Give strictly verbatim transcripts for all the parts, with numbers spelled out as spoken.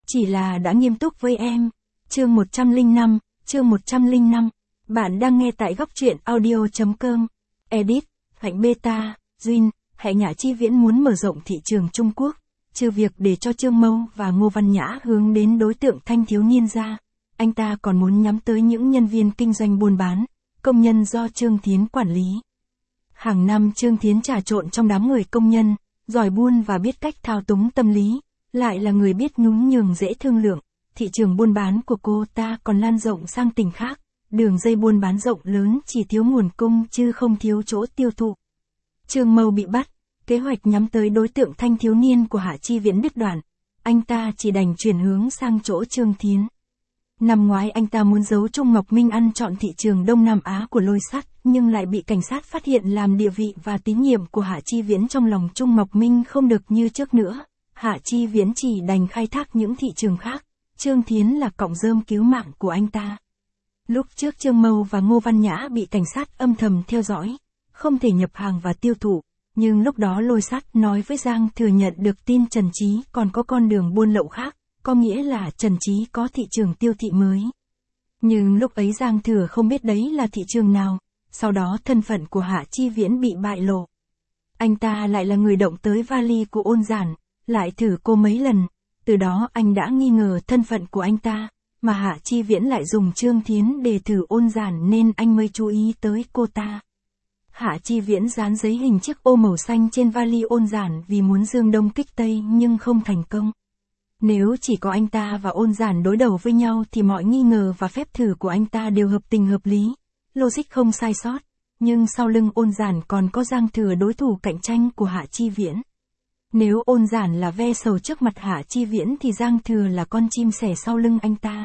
chỉ là đã nghiêm túc với em. Chương một trăm lẻ năm, chương một trăm lẻ năm. Bạn đang nghe tại góc truyện audio.com. Edit, Hạnh Beta, Duyên, Hệ Nhã Chi Viễn muốn mở rộng thị trường Trung Quốc, trừ việc để cho Trương Mâu và Ngô Văn Nhã hướng đến đối tượng thanh thiếu niên ra, anh ta còn muốn nhắm tới những nhân viên kinh doanh buôn bán, công nhân do Trương Thiến quản lý. Hàng năm Trương Thiến trà trộn trong đám người công nhân, giỏi buôn và biết cách thao túng tâm lý, lại là người biết nhún nhường dễ thương lượng. Thị trường buôn bán của cô ta còn lan rộng sang tỉnh khác, đường dây buôn bán rộng lớn chỉ thiếu nguồn cung chứ không thiếu chỗ tiêu thụ. Trương Mâu bị bắt, kế hoạch nhắm tới đối tượng thanh thiếu niên của Hạ Chi Viễn đứt đoạn, anh ta chỉ đành chuyển hướng sang chỗ Trương Thiến. Năm ngoái anh ta muốn giấu Trung Ngọc Minh ăn trọn thị trường Đông Nam Á của Lôi Sắt, nhưng lại bị cảnh sát phát hiện làm địa vị và tín nhiệm của Hạ Chi Viễn trong lòng Trung Ngọc Minh không được như trước nữa. Hạ Chi Viễn chỉ đành khai thác những thị trường khác, Trương Thiến là cọng rơm cứu mạng của anh ta. Lúc trước Trương Mâu và Ngô Văn Nhã bị cảnh sát âm thầm theo dõi, không thể nhập hàng và tiêu thụ, nhưng lúc đó Lôi Sắt nói với Giang Thừa nhận được tin Trần Chí còn có con đường buôn lậu khác, có nghĩa là Trần Chí có thị trường tiêu thị mới. Nhưng lúc ấy Giang Thừa không biết đấy là thị trường nào, sau đó thân phận của Hạ Chi Viễn bị bại lộ. Anh ta lại là người động tới vali của Ôn Giản, lại thử cô mấy lần, từ đó anh đã nghi ngờ thân phận của anh ta, mà Hạ Chi Viễn lại dùng Trương Thiến để thử Ôn Giản nên anh mới chú ý tới cô ta. Hạ Chi Viễn dán giấy hình chiếc ô màu xanh trên vali Ôn Giản vì muốn dương đông kích tây nhưng không thành công. Nếu chỉ có anh ta và Ôn Giản đối đầu với nhau thì mọi nghi ngờ và phép thử của anh ta đều hợp tình hợp lý, logic không sai sót, nhưng sau lưng Ôn Giản còn có Giang Thừa đối thủ cạnh tranh của Hạ Chi Viễn. Nếu Ôn Giản là ve sầu trước mặt Hạ Chi Viễn thì Giang Thừa là con chim sẻ sau lưng anh ta.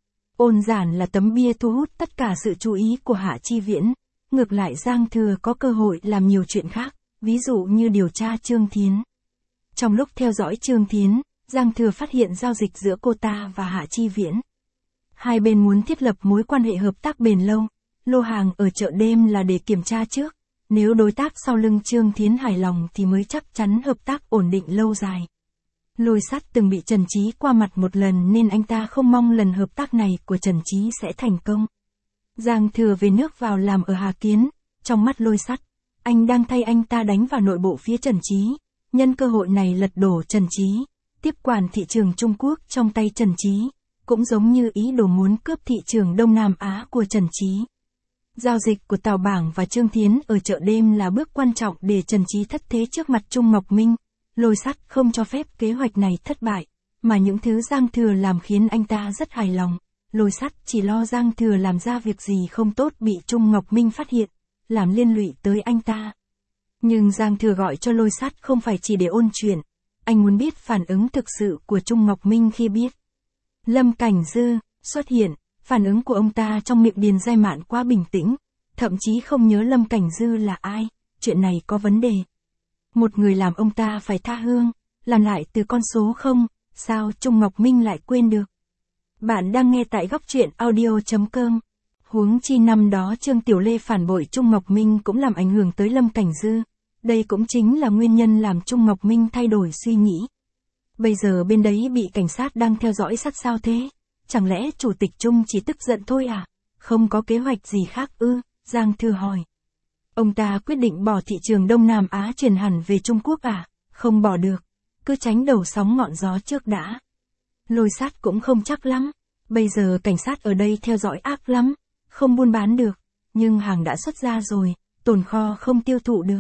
Ôn Giản là tấm bia thu hút tất cả sự chú ý của Hạ Chi Viễn, ngược lại Giang Thừa có cơ hội làm nhiều chuyện khác, ví dụ như điều tra Trương Thiến. Trong lúc theo dõi Trương Thiến, Giang Thừa phát hiện giao dịch giữa cô ta và Hạ Chi Viễn. Hai bên muốn thiết lập mối quan hệ hợp tác bền lâu, lô hàng ở chợ đêm là để kiểm tra trước, nếu đối tác sau lưng Trương Thiến hài lòng thì mới chắc chắn hợp tác ổn định lâu dài. Lôi Sắt từng bị Trần Chí qua mặt một lần nên anh ta không mong lần hợp tác này của Trần Chí sẽ thành công. Giang Thừa về nước vào làm ở Hà Kiến, trong mắt Lôi Sắt, anh đang thay anh ta đánh vào nội bộ phía Trần Chí, nhân cơ hội này lật đổ Trần Chí, tiếp quản thị trường Trung Quốc trong tay Trần Chí, cũng giống như ý đồ muốn cướp thị trường Đông Nam Á của Trần Chí. Giao dịch của Tào Bảng và Trương Thiến ở chợ đêm là bước quan trọng để Trần Chí thất thế trước mặt Trung Ngọc Minh. Lôi Sắt không cho phép kế hoạch này thất bại, mà những thứ Giang Thừa làm khiến anh ta rất hài lòng. Lôi Sắt chỉ lo Giang Thừa làm ra việc gì không tốt bị Trung Ngọc Minh phát hiện, làm liên lụy tới anh ta. Nhưng Giang Thừa gọi cho Lôi Sắt không phải chỉ để ôn chuyện, anh muốn biết phản ứng thực sự của Trung Ngọc Minh khi biết Lâm Cảnh Dư xuất hiện. Phản ứng của ông ta trong miệng Điền Giai Mạn quá bình tĩnh, thậm chí không nhớ Lâm Cảnh Dư là ai, chuyện này có vấn đề. Một người làm ông ta phải tha hương, làm lại từ con số không, sao Trung Ngọc Minh lại quên được. Bạn đang nghe tại góc truyện audio.com. Huống chi năm đó Trương Tiểu Lê phản bội Trung Ngọc Minh cũng làm ảnh hưởng tới Lâm Cảnh Dư, đây cũng chính là nguyên nhân làm Trung Ngọc Minh thay đổi suy nghĩ. Bây giờ bên đấy bị cảnh sát đang theo dõi sát sao thế? Chẳng lẽ Chủ tịch Trung chỉ tức giận thôi à? Không có kế hoạch gì khác ư? Giang Thừa hỏi. Ông ta quyết định bỏ thị trường Đông Nam Á chuyển hẳn về Trung Quốc à? Không bỏ được. Cứ tránh đầu sóng ngọn gió trước đã. Lôi Sắt cũng không chắc lắm. Bây giờ cảnh sát ở đây theo dõi ác lắm. Không buôn bán được. Nhưng hàng đã xuất ra rồi, tồn kho không tiêu thụ được.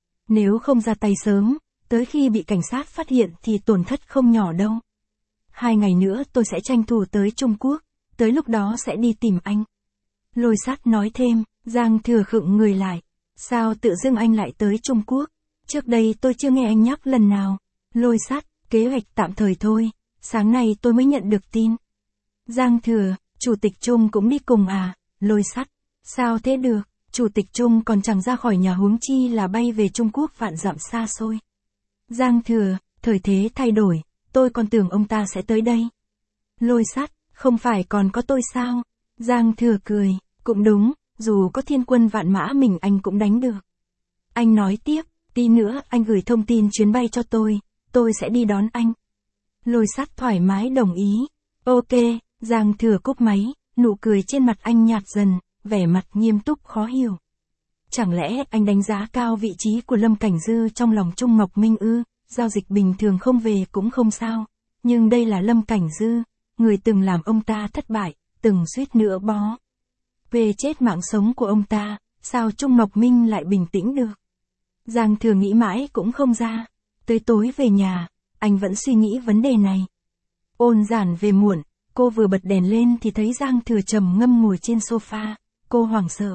Nếu không ra tay sớm, tới khi bị cảnh sát phát hiện thì tổn thất không nhỏ đâu. Hai ngày nữa tôi sẽ tranh thủ tới Trung Quốc, tới lúc đó sẽ đi tìm anh. Lôi Sắt nói thêm. Giang Thừa khựng người lại. Sao tự dưng anh lại tới Trung Quốc? Trước đây tôi chưa nghe anh nhắc lần nào. Lôi Sắt, kế hoạch tạm thời thôi, sáng nay tôi mới nhận được tin. Giang Thừa, Chủ tịch Trung cũng đi cùng à? Lôi Sắt, sao thế được, Chủ tịch Trung còn chẳng ra khỏi nhà huống chi là bay về Trung Quốc vạn dặm xa xôi. Giang Thừa, thời thế thay đổi, tôi còn tưởng ông ta sẽ tới đây. Lôi Sắt, không phải còn có tôi sao? Giang Thừa cười, cũng đúng, dù có thiên quân vạn mã mình anh cũng đánh được. Anh nói tiếp, tí nữa anh gửi thông tin chuyến bay cho tôi, tôi sẽ đi đón anh. Lôi Sát thoải mái đồng ý. Ok, Giang Thừa cúp máy, nụ cười trên mặt anh nhạt dần, vẻ mặt nghiêm túc khó hiểu. Chẳng lẽ anh đánh giá cao vị trí của Lâm Cảnh Dư trong lòng Trung Ngọc Minh ư? Giao dịch bình thường không về cũng không sao, nhưng đây là Lâm Cảnh Dư, người từng làm ông ta thất bại, từng suýt nữa bó về chết mạng sống của ông ta, sao Trung Ngọc Minh lại bình tĩnh được? Giang Thừa nghĩ mãi cũng không ra. Tới tối về nhà, anh vẫn suy nghĩ vấn đề này. Ôn Giản về muộn, cô vừa bật đèn lên thì thấy Giang Thừa trầm ngâm ngồi trên sofa, cô hoảng sợ.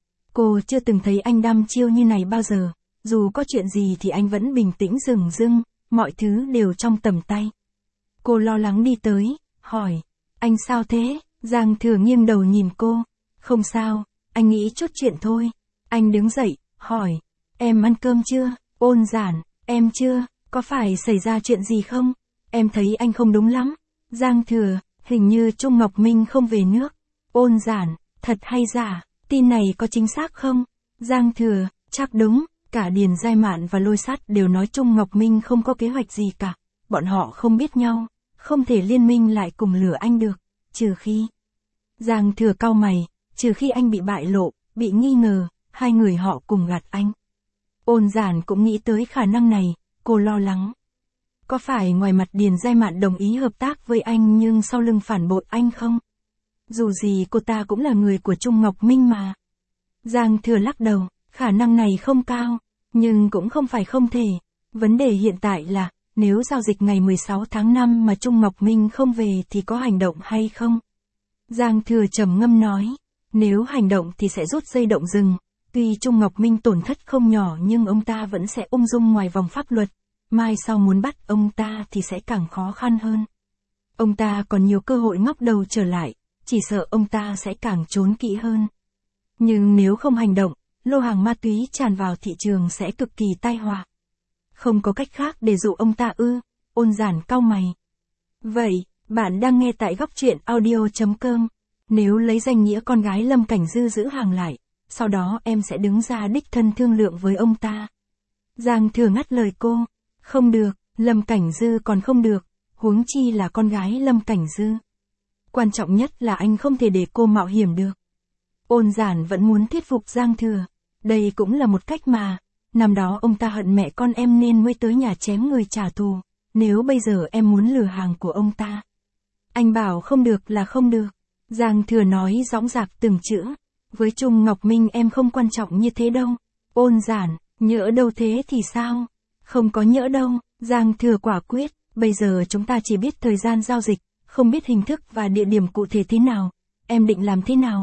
Cô chưa từng thấy anh đăm chiêu như này bao giờ, dù có chuyện gì thì anh vẫn bình tĩnh dửng dưng, mọi thứ đều trong tầm tay. Cô lo lắng đi tới, hỏi, anh sao thế? Giang Thừa nghiêng đầu nhìn cô, không sao, anh nghĩ chút chuyện thôi. Anh đứng dậy, hỏi, em ăn cơm chưa? Ôn Giản, em chưa, có phải xảy ra chuyện gì không? Em thấy anh không đúng lắm. Giang Thừa, hình như Trung Ngọc Minh không về nước. Ôn Giản, thật hay giả, tin này có chính xác không? Giang Thừa, chắc đúng, cả Điền Giai Mạn và Lôi Sát đều nói Trung Ngọc Minh không có kế hoạch gì cả. Bọn họ không biết nhau, không thể liên minh lại cùng lừa anh được, trừ khi... Giang Thừa cau mày, trừ khi anh bị bại lộ, bị nghi ngờ, hai người họ cùng gạt anh. Ôn Giản cũng nghĩ tới khả năng này, cô lo lắng. Có phải ngoài mặt Điền Giai Mạn đồng ý hợp tác với anh nhưng sau lưng phản bội anh không? Dù gì cô ta cũng là người của Trung Ngọc Minh mà. Giang Thừa lắc đầu, khả năng này không cao, nhưng cũng không phải không thể. Vấn đề hiện tại là, nếu giao dịch ngày mười sáu tháng năm mà Trung Ngọc Minh không về thì có hành động hay không? Giang Thừa trầm ngâm nói, nếu hành động thì sẽ rút dây động rừng. Tuy Trung Ngọc Minh tổn thất không nhỏ nhưng ông ta vẫn sẽ ung dung ngoài vòng pháp luật. Mai sau muốn bắt ông ta thì sẽ càng khó khăn hơn. Ông ta còn nhiều cơ hội ngóc đầu trở lại, chỉ sợ ông ta sẽ càng trốn kỹ hơn. Nhưng nếu không hành động, lô hàng ma túy tràn vào thị trường sẽ cực kỳ tai họa. Không có cách khác để dụ ông ta ư? Ôn Giản cau mày. Vậy, bạn đang nghe tại góc truyện audio chấm com. Nếu lấy danh nghĩa con gái Lâm Cảnh Dư giữ hàng lại, sau đó em sẽ đứng ra đích thân thương lượng với ông ta. Giang Thừa ngắt lời cô. Không được, Lâm Cảnh Dư còn không được, huống chi là con gái Lâm Cảnh Dư. Quan trọng nhất là anh không thể để cô mạo hiểm được. Ôn Giản vẫn muốn thuyết phục Giang Thừa. Đây cũng là một cách mà. Năm đó ông ta hận mẹ con em nên mới tới nhà chém người trả thù. Nếu bây giờ em muốn lừa hàng của ông ta. Anh bảo không được là không được. Giang Thừa nói dõng dạc từng chữ. Với Trung Ngọc Minh em không quan trọng như thế đâu. Ôn Giản, nhỡ đâu thế thì sao? Không có nhỡ đâu. Giang Thừa quả quyết. Bây giờ chúng ta chỉ biết thời gian giao dịch, không biết hình thức và địa điểm cụ thể thế nào. Em định làm thế nào?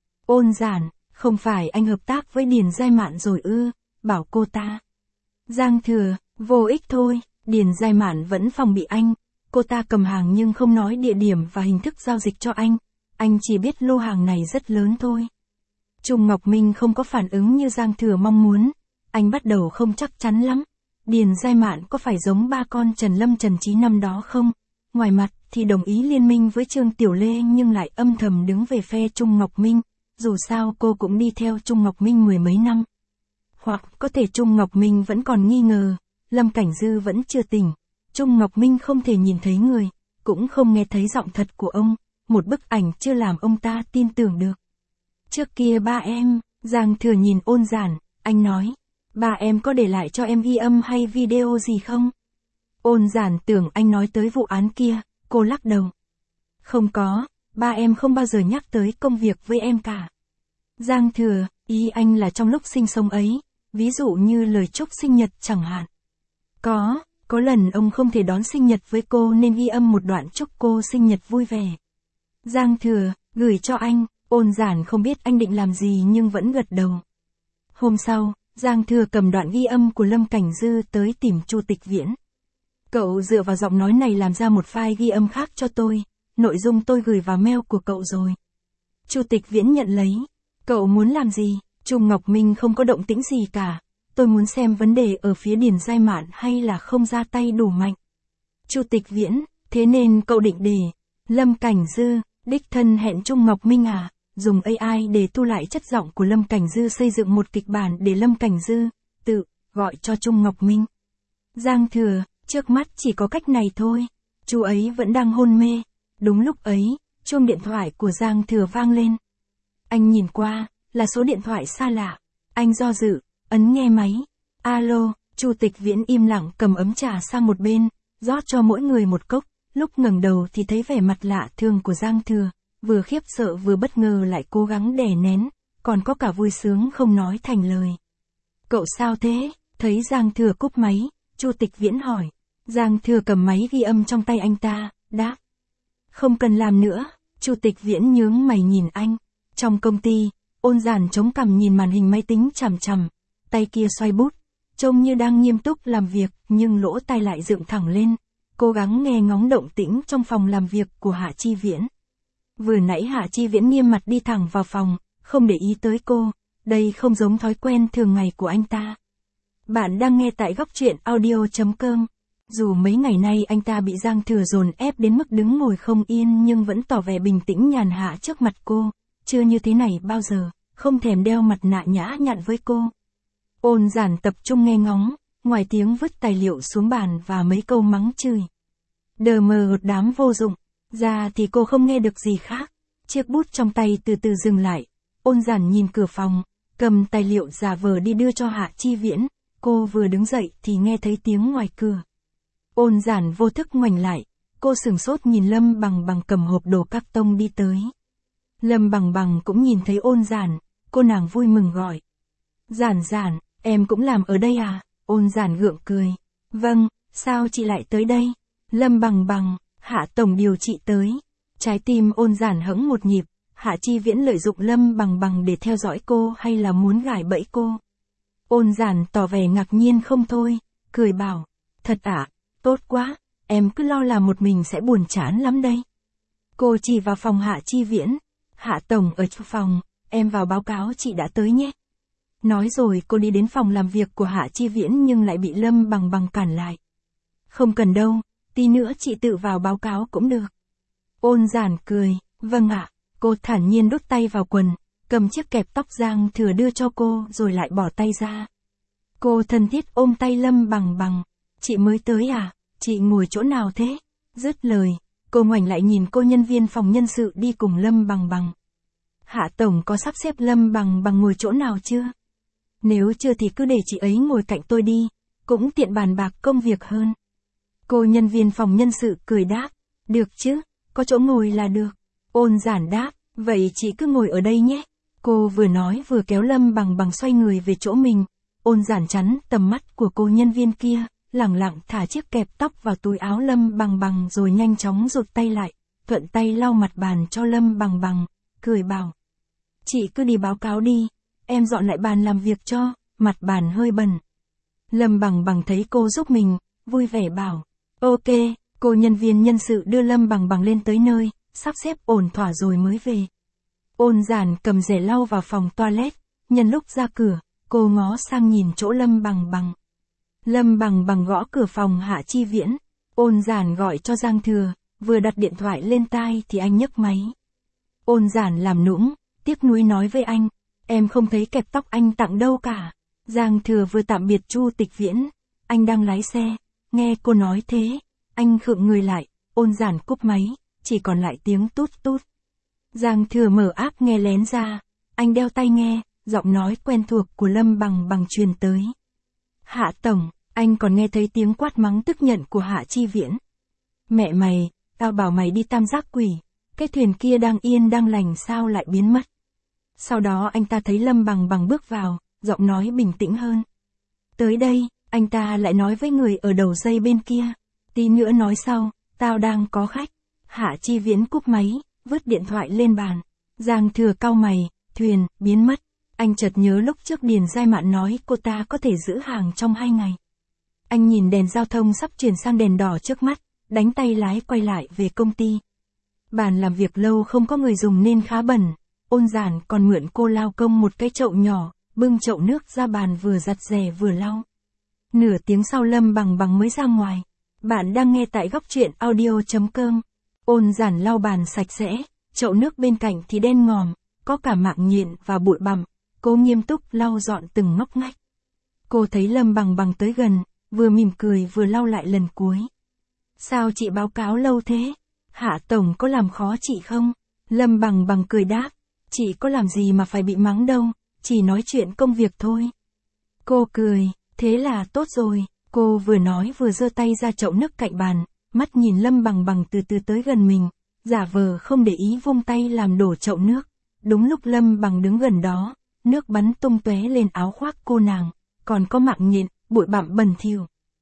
Ôn Giản, không phải anh hợp tác với Điền Giai Mạn rồi ư? Bảo cô ta. Giang Thừa, vô ích thôi. Điền Giai Mạn vẫn phòng bị anh. Cô ta cầm hàng nhưng không nói địa điểm và hình thức giao dịch cho anh. Anh chỉ biết lô hàng này rất lớn thôi. Trung Ngọc Minh không có phản ứng như Giang Thừa mong muốn. Anh bắt đầu không chắc chắn lắm. Điền Giai Mạn có phải giống ba con Trần Lâm Trần Trí năm đó không? Ngoài mặt thì đồng ý liên minh với Trương Tiểu Lê nhưng lại âm thầm đứng về phe Trung Ngọc Minh. Dù sao cô cũng đi theo Trung Ngọc Minh mười mấy năm. Hoặc có thể Trung Ngọc Minh vẫn còn nghi ngờ. Lâm Cảnh Dư vẫn chưa tỉnh. Trung Ngọc Minh không thể nhìn thấy người, cũng không nghe thấy giọng thật của ông. Một bức ảnh chưa làm ông ta tin tưởng được. Trước kia ba em, Giang Thừa nhìn Ôn Giản, anh nói. Ba em có để lại cho em ghi âm hay video gì không? Ôn Giản tưởng anh nói tới vụ án kia, cô lắc đầu. Không có, ba em không bao giờ nhắc tới công việc với em cả. Giang Thừa, ý anh là trong lúc sinh sống ấy, ví dụ như lời chúc sinh nhật chẳng hạn. Có, có lần ông không thể đón sinh nhật với cô nên ghi âm một đoạn chúc cô sinh nhật vui vẻ. Giang Thừa, gửi cho anh. Ôn Giản không biết anh định làm gì nhưng vẫn gật đầu. Hôm sau, Giang Thừa cầm đoạn ghi âm của Lâm Cảnh Dư tới tìm Chu Tịch Viễn. Cậu dựa vào giọng nói này làm ra một file ghi âm khác cho tôi, nội dung tôi gửi vào mail của cậu rồi. Chu Tịch Viễn nhận lấy. Cậu muốn làm gì? Trung Ngọc Minh không có động tĩnh gì cả. Tôi muốn xem vấn đề ở phía Điền Giai Mạn hay là không ra tay đủ mạnh. Chu Tịch Viễn, thế nên cậu định để Lâm Cảnh Dư đích thân hẹn Trung Ngọc Minh à? Dùng a i để thu lại chất giọng của Lâm Cảnh Dư xây dựng một kịch bản để Lâm Cảnh Dư tự gọi cho Trung Ngọc Minh. Giang Thừa, trước mắt chỉ có cách này thôi. Chú ấy vẫn đang hôn mê. Đúng lúc ấy, chuông điện thoại của Giang Thừa vang lên. Anh nhìn qua, là số điện thoại xa lạ. Anh do dự, ấn nghe máy. Alo, Chu Tịch Viễn im lặng cầm ấm trà sang một bên, rót cho mỗi người một cốc. Lúc ngẩng đầu thì thấy vẻ mặt lạ thường của Giang Thừa, vừa khiếp sợ vừa bất ngờ lại cố gắng đè nén, còn có cả vui sướng không nói thành lời. Cậu sao thế? Thấy Giang Thừa cúp máy, Chu Tịch Viễn hỏi. Giang Thừa cầm máy ghi âm trong tay anh ta, đáp. Không cần làm nữa. Chu Tịch Viễn nhướng mày nhìn anh. Trong công ty, Ôn Giản chống cằm nhìn màn hình máy tính chằm chằm, tay kia xoay bút, trông như đang nghiêm túc làm việc, nhưng lỗ tai lại dựng thẳng lên, cố gắng nghe ngóng động tĩnh trong phòng làm việc của Hạ Chi Viễn. Vừa nãy Hạ Chi Viễn nghiêm mặt đi thẳng vào phòng, không để ý tới cô, đây không giống thói quen thường ngày của anh ta. Bạn đang nghe tại góc truyện audio chấm com. Dù mấy ngày nay anh ta bị Giang Thừa dồn ép đến mức đứng ngồi không yên nhưng vẫn tỏ vẻ bình tĩnh nhàn hạ trước mặt cô, chưa như thế này bao giờ, không thèm đeo mặt nạ nhã nhặn với cô. Ôn Giản tập trung nghe ngóng, ngoài tiếng vứt tài liệu xuống bàn và mấy câu mắng chửi. Đờ mờ một đám vô dụng, ra thì cô không nghe được gì khác. Chiếc bút trong tay từ từ dừng lại, Ôn Giản nhìn cửa phòng, cầm tài liệu giả vờ đi đưa cho Hạ Chi Viễn, cô vừa đứng dậy thì nghe thấy tiếng ngoài cửa. Ôn Giản vô thức ngoảnh lại, cô sửng sốt nhìn Lâm Bằng Bằng cầm hộp đồ các tông đi tới. Lâm Bằng Bằng cũng nhìn thấy Ôn Giản, cô nàng vui mừng gọi. Giản Giản, em cũng làm ở đây à? Ôn Giản gượng cười. Vâng, sao chị lại tới đây? Lâm Bằng Bằng, Hạ tổng điều chị tới. Trái tim Ôn Giản hững một nhịp, Hạ Chi Viễn lợi dụng Lâm Bằng Bằng để theo dõi cô hay là muốn gài bẫy cô? Ôn Giản tỏ vẻ ngạc nhiên không thôi, cười bảo. Thật ạ, à? Tốt quá, em cứ lo là một mình sẽ buồn chán lắm đây. Cô chỉ vào phòng Hạ Chi Viễn. Hạ tổng ở trong phòng, em vào báo cáo chị đã tới nhé. Nói rồi cô đi đến phòng làm việc của Hạ Chi Viễn nhưng lại bị Lâm Bằng Bằng cản lại. Không cần đâu, tí nữa chị tự vào báo cáo cũng được. Ôn Giản cười, vâng ạ. Cô thản nhiên đút tay vào quần, cầm chiếc kẹp tóc Giang Thừa đưa cho cô rồi lại bỏ tay ra. Cô thân thiết ôm tay Lâm Bằng Bằng. Chị mới tới à? Chị ngồi chỗ nào thế? Dứt lời, cô ngoảnh lại nhìn cô nhân viên phòng nhân sự đi cùng Lâm Bằng Bằng. Hạ tổng có sắp xếp Lâm Bằng Bằng ngồi chỗ nào chưa? Nếu chưa thì cứ để chị ấy ngồi cạnh tôi đi, cũng tiện bàn bạc công việc hơn. Cô nhân viên phòng nhân sự cười đáp, được chứ, có chỗ ngồi là được. Ôn Giản đáp, vậy chị cứ ngồi ở đây nhé. Cô vừa nói vừa kéo Lâm Bằng Bằng xoay người về chỗ mình. Ôn Giản chắn tầm mắt của cô nhân viên kia, lẳng lặng thả chiếc kẹp tóc vào túi áo Lâm Bằng Bằng rồi nhanh chóng rụt tay lại, thuận tay lau mặt bàn cho Lâm Bằng Bằng, cười bảo. Chị cứ đi báo cáo đi, em dọn lại bàn làm việc cho, mặt bàn hơi bẩn. Lâm Bằng Bằng thấy cô giúp mình, vui vẻ bảo. Ok, cô nhân viên nhân sự đưa Lâm Bằng Bằng lên tới nơi, sắp xếp ổn thỏa rồi mới về. Ôn Giản cầm rẻ lau vào phòng toilet, nhân lúc ra cửa, cô ngó sang nhìn chỗ Lâm Bằng Bằng. Lâm Bằng Bằng gõ cửa phòng Hạ Chi Viễn, Ôn Giản gọi cho Giang Thừa, vừa đặt điện thoại lên tai thì anh nhấc máy. Ôn Giản làm nũng, tiếc nuối nói với anh, em không thấy kẹp tóc anh tặng đâu cả. Giang Thừa vừa tạm biệt Chu Tịch Viễn, anh đang lái xe, nghe cô nói thế, anh khựng người lại, Ôn Giản cúp máy, chỉ còn lại tiếng tút tút. Giang Thừa mở app nghe lén ra, anh đeo tai nghe, giọng nói quen thuộc của Lâm Bằng Bằng truyền tới. Hạ tổng, anh còn nghe thấy tiếng quát mắng tức giận của Hạ Chi Viễn. Mẹ mày, tao bảo mày đi tam giác quỷ, cái thuyền kia đang yên đang lành sao lại biến mất. Sau đó anh ta thấy Lâm Bằng Bằng bước vào, giọng nói bình tĩnh hơn. Tới đây, anh ta lại nói với người ở đầu dây bên kia. Tí nữa nói sau, tao đang có khách. Hạ Chi Viễn cúp máy, vứt điện thoại lên bàn. Giang Thừa cau mày, thuyền, biến mất. Anh chợt nhớ lúc trước Điền Giai Mạn nói cô ta có thể giữ hàng trong hai ngày. Anh nhìn đèn giao thông sắp chuyển sang đèn đỏ trước mắt, đánh tay lái quay lại về công ty. Bàn làm việc lâu không có người dùng nên khá bẩn. Ôn Giản còn mượn cô lao công một cái chậu nhỏ, bưng chậu nước ra bàn vừa giặt rẻ vừa lau. Nửa tiếng sau Lâm Bằng Bằng mới ra ngoài. Bạn đang nghe tại góc truyện audio chấm com. Ôn Giản lau bàn sạch sẽ, chậu nước bên cạnh thì đen ngòm, có cả mạng nhện và bụi bặm. Cô nghiêm túc lau dọn từng ngóc ngách. Cô thấy Lâm Bằng Bằng tới gần, vừa mỉm cười vừa lau lại lần cuối. Sao chị báo cáo lâu thế? Hạ Tổng có làm khó chị không? Lâm Bằng Bằng cười đáp. Chị có làm gì mà phải bị mắng đâu, chỉ nói chuyện công việc thôi. Cô cười, thế là tốt rồi. Cô vừa nói vừa giơ tay ra chậu nước cạnh bàn, mắt nhìn Lâm Bằng Bằng từ từ tới gần mình, giả vờ không để ý vung tay làm đổ chậu nước. Đúng lúc Lâm Bằng đứng gần đó, nước bắn tung tóe lên áo khoác cô nàng, còn có mạng nhện, bụi bặm bẩn thỉu.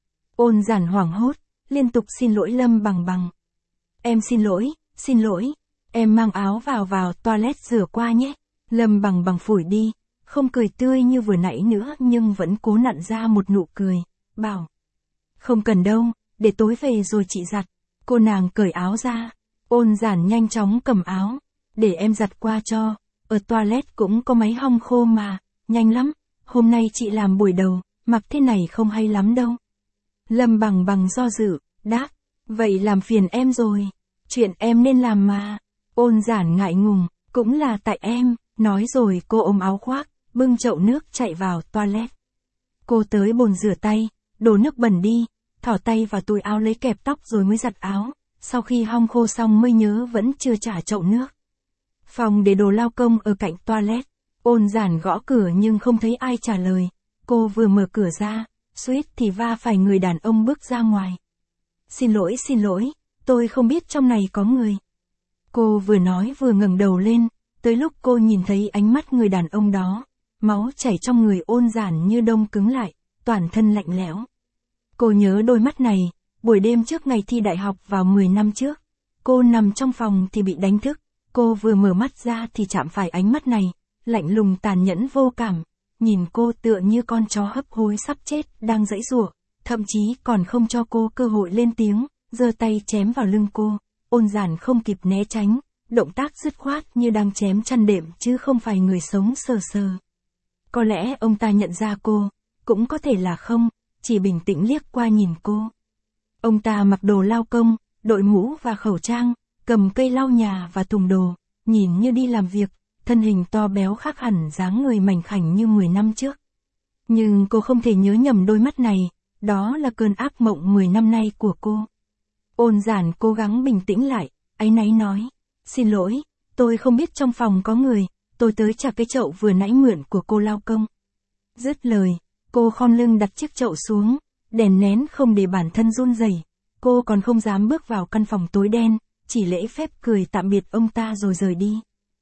Ôn Giản hoảng hốt, liên tục xin lỗi Lâm Bằng Bằng. Em xin lỗi, xin lỗi, em mang áo vào vào toilet rửa qua nhé. Lâm Bằng Bằng phủi đi, không cười tươi như vừa nãy nữa nhưng vẫn cố nặn ra một nụ cười, bảo. Không cần đâu, để tối về rồi chị giặt. Cô nàng cởi áo ra, Ôn Giản nhanh chóng cầm áo, để em giặt qua cho, ở toilet cũng có máy hong khô mà, nhanh lắm, hôm nay chị làm buổi đầu, mặc thế này không hay lắm đâu. Lâm Bằng Bằng do dự, đáp, vậy làm phiền em rồi, chuyện em nên làm mà. Ôn Giản ngại ngùng, cũng là tại em, nói rồi cô ôm áo khoác, bưng chậu nước chạy vào toilet. Cô tới bồn rửa tay, đổ nước bẩn đi, thỏ tay vào túi áo lấy kẹp tóc rồi mới giặt áo, sau khi hong khô xong mới nhớ vẫn chưa trả chậu nước. Phòng để đồ lao công ở cạnh toilet, Ôn Giản gõ cửa nhưng không thấy ai trả lời, cô vừa mở cửa ra, suýt thì va phải người đàn ông bước ra ngoài. Xin lỗi xin lỗi, tôi không biết trong này có người. Cô vừa nói vừa ngẩng đầu lên, tới lúc cô nhìn thấy ánh mắt người đàn ông đó, máu chảy trong người Ôn Giản như đông cứng lại, toàn thân lạnh lẽo. Cô nhớ đôi mắt này, buổi đêm trước ngày thi đại học vào mười năm trước, cô nằm trong phòng thì bị đánh thức, cô vừa mở mắt ra thì chạm phải ánh mắt này, lạnh lùng tàn nhẫn vô cảm, nhìn cô tựa như con chó hấp hối sắp chết đang giãy giụa, thậm chí còn không cho cô cơ hội lên tiếng, giơ tay chém vào lưng cô. Ôn Giản không kịp né tránh, động tác dứt khoát như đang chém chăn đệm chứ không phải người sống sờ sờ. Có lẽ ông ta nhận ra cô, cũng có thể là không, chỉ bình tĩnh liếc qua nhìn cô. Ông ta mặc đồ lao công, đội mũ và khẩu trang, cầm cây lau nhà và thùng đồ, nhìn như đi làm việc, thân hình to béo khác hẳn dáng người mảnh khảnh như mười năm trước. Nhưng cô không thể nhớ nhầm đôi mắt này, đó là cơn ác mộng mười năm nay của cô. Ôn Giản cố gắng bình tĩnh lại, áy náy nói, xin lỗi, tôi không biết trong phòng có người, tôi tới trả cái chậu vừa nãy mượn của cô lao công. Dứt lời, cô khom lưng đặt chiếc chậu xuống, đèn nén không để bản thân run rẩy, cô còn không dám bước vào căn phòng tối đen, chỉ lễ phép cười tạm biệt ông ta rồi rời đi.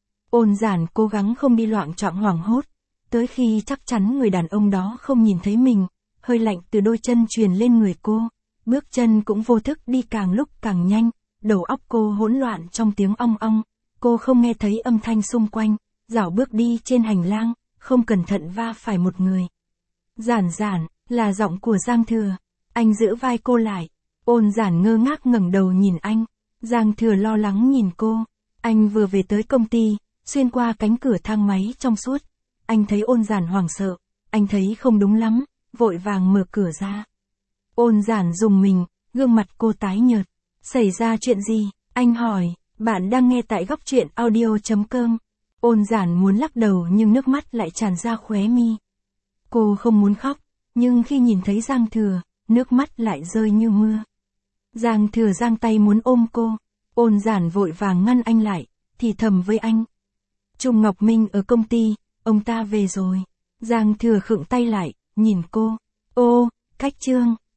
Ôn Giản cố gắng không đi loạng choạng hoảng hốt, tới khi chắc chắn người đàn ông đó không nhìn thấy mình, hơi lạnh từ đôi chân truyền lên người cô, bước chân cũng vô thức đi càng lúc càng nhanh, đầu óc cô hỗn loạn trong tiếng ong ong, cô không nghe thấy âm thanh xung quanh, dạo bước đi trên hành lang, không cẩn thận va phải một người. Giản Giản, là giọng của Giang Thừa, anh giữ vai cô lại, Ôn Giản ngơ ngác ngẩng đầu nhìn anh, Giang Thừa lo lắng nhìn cô, anh vừa về tới công ty, xuyên qua cánh cửa thang máy trong suốt, anh thấy Ôn Giản hoảng sợ, anh thấy không đúng lắm, vội vàng mở cửa ra. Ôn Giản rùng mình, gương mặt cô tái nhợt. Xảy ra chuyện gì? Anh hỏi. Bạn đang nghe tại góc truyện audio chấm com. Ôn Giản muốn lắc đầu nhưng nước mắt lại tràn ra khóe mi. Cô không muốn khóc, nhưng khi nhìn thấy Giang Thừa, nước mắt lại rơi như mưa. Giang Thừa giang tay muốn ôm cô. Ôn Giản vội vàng ngăn anh lại, thì thầm với anh. Trung Ngọc Minh ở công ty, ông ta về rồi. Giang Thừa khựng tay lại, nhìn cô. Ô, Cách Trương.